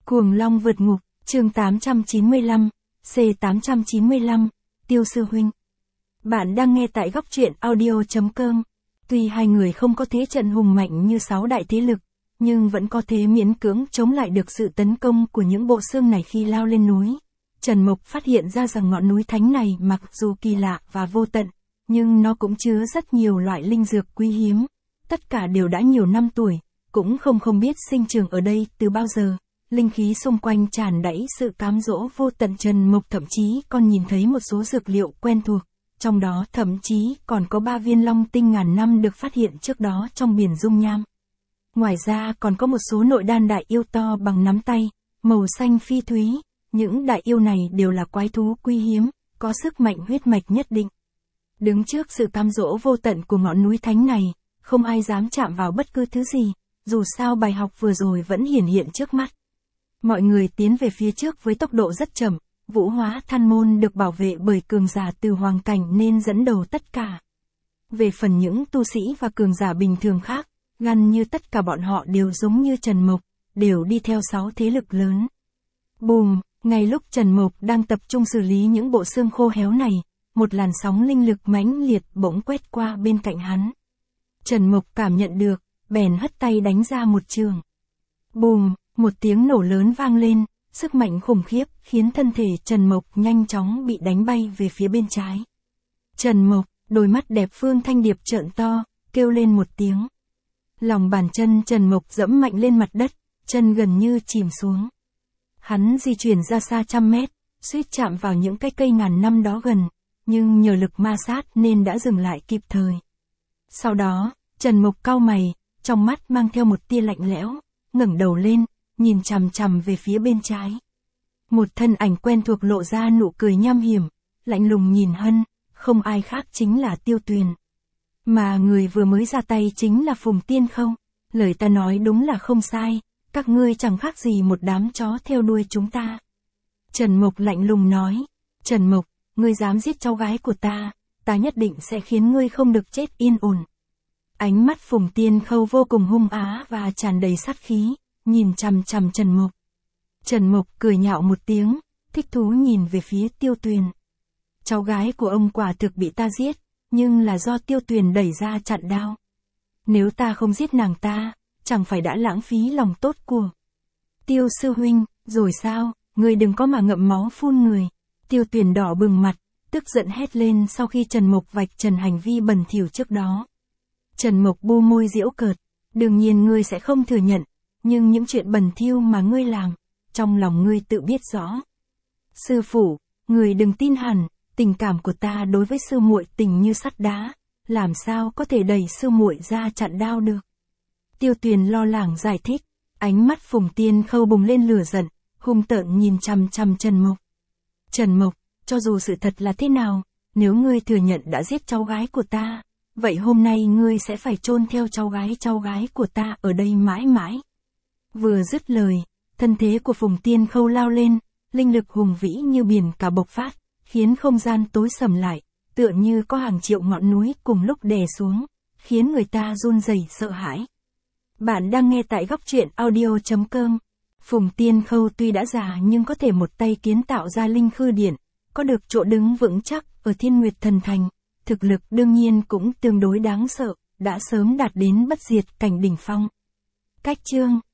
Cuồng Long vượt ngục, chương 895, C895, Tiêu Sư Huynh. Bạn đang nghe tại góc truyện audio.com. Tuy hai người không có thế trận hùng mạnh như 6 đại thế lực, nhưng vẫn có thế miễn cưỡng chống lại được sự tấn công của những bộ xương này khi lao lên núi. Trần Mộc phát hiện ra rằng ngọn núi thánh này mặc dù kỳ lạ và vô tận, nhưng nó cũng chứa rất nhiều loại linh dược quý hiếm. Tất cả đều đã nhiều năm tuổi, cũng không biết sinh trưởng ở đây từ bao giờ. Linh khí xung quanh tràn đầy sự cám dỗ vô tận. Trần Mộc thậm chí còn nhìn thấy một số dược liệu quen thuộc, trong đó thậm chí còn có 3 viên long tinh ngàn năm được phát hiện trước đó trong biển dung nham. Ngoài ra còn có một số nội đan đại yêu to bằng nắm tay, màu xanh phi thúy. Những đại yêu này đều là quái thú quý hiếm, có sức mạnh huyết mạch nhất định. Đứng trước sự cám dỗ vô tận của ngọn núi thánh này, không ai dám chạm vào bất cứ thứ gì, dù sao bài học vừa rồi vẫn hiển hiện trước mắt. Mọi người tiến về phía trước với tốc độ rất chậm, Vũ Hóa Than Môn được bảo vệ bởi cường giả từ hoàng cảnh nên dẫn đầu tất cả. Về phần những tu sĩ và cường giả bình thường khác, gần như tất cả bọn họ đều giống như Trần Mộc, đều đi theo 6 thế lực lớn. Bùm, ngay lúc Trần Mộc đang tập trung xử lý những bộ xương khô héo này, một làn sóng linh lực mãnh liệt bỗng quét qua bên cạnh hắn. Trần Mộc cảm nhận được, bèn hất tay đánh ra một trường. Bùm, một tiếng nổ lớn vang lên, sức mạnh khủng khiếp khiến thân thể Trần Mộc nhanh chóng bị đánh bay về phía bên trái. Trần Mộc, đôi mắt đẹp Phương Thanh Điệp trợn to, kêu lên một tiếng. Lòng bàn chân Trần Mộc dẫm mạnh lên mặt đất, chân gần như chìm xuống. Hắn di chuyển ra xa trăm mét, suýt chạm vào những cái cây ngàn năm đó gần, nhưng nhờ lực ma sát nên đã dừng lại kịp thời. Sau đó, Trần Mộc cau mày, trong mắt mang theo một tia lạnh lẽo, ngẩng đầu lên, nhìn chằm chằm về phía bên trái. Một thân ảnh quen thuộc lộ ra nụ cười nham hiểm, lạnh lùng nhìn Hân, không ai khác chính là Tiêu Tuyền. Mà người vừa mới ra tay chính là Phùng Tiên Khâu. Lời ta nói đúng là không sai, các ngươi chẳng khác gì một đám chó theo đuôi chúng ta. Trần Mộc lạnh lùng nói, Trần Mộc, ngươi dám giết cháu gái của ta nhất định sẽ khiến ngươi không được chết yên ổn. Ánh mắt Phùng Tiên Khâu vô cùng hung á và tràn đầy sát khí, nhìn chằm chằm Trần Mộc. Trần Mộc cười nhạo một tiếng, thích thú nhìn về phía Tiêu Tuyền. Cháu gái của ông quả thực bị ta giết, nhưng là do Tiêu Tuyền đẩy ra chặn đao. Nếu ta không giết nàng ta, chẳng phải đã lãng phí lòng tốt của Tiêu sư huynh, rồi sao, ngươi đừng có mà ngậm máu phun người. Tiêu Tuyền đỏ bừng mặt, tức giận hét lên sau khi Trần Mộc vạch trần hành vi bẩn thỉu trước đó. Trần Mộc bu môi giễu cợt, đương nhiên ngươi sẽ không thừa nhận, nhưng những chuyện bẩn thỉu mà ngươi làm, trong lòng ngươi tự biết rõ. Sư phụ, ngươi đừng tin hẳn, tình cảm của ta đối với sư muội tình như sắt đá, làm sao có thể đẩy sư muội ra chặn đao được. Tiêu Tuyền lo lắng giải thích, ánh mắt Phùng Tiên Khâu bùng lên lửa giận, hung tợn nhìn chằm chằm Trần Mộc. Trần Mộc, cho dù sự thật là thế nào, nếu ngươi thừa nhận đã giết cháu gái của ta, vậy hôm nay ngươi sẽ phải chôn theo cháu gái của ta ở đây mãi mãi. Vừa dứt lời, thân thế của Phùng Tiên Khâu lao lên, linh lực hùng vĩ như biển cả bộc phát, khiến không gian tối sầm lại, tựa như có hàng triệu ngọn núi cùng lúc đè xuống, khiến người ta run rẩy sợ hãi. Bạn đang nghe tại góc truyện audio.com. Phùng Tiên Khâu tuy đã già nhưng có thể một tay kiến tạo ra linh khư điện, có được chỗ đứng vững chắc ở Thiên Nguyệt Thần Thành, thực lực đương nhiên cũng tương đối đáng sợ, đã sớm đạt đến bất diệt cảnh đỉnh phong. Cách chương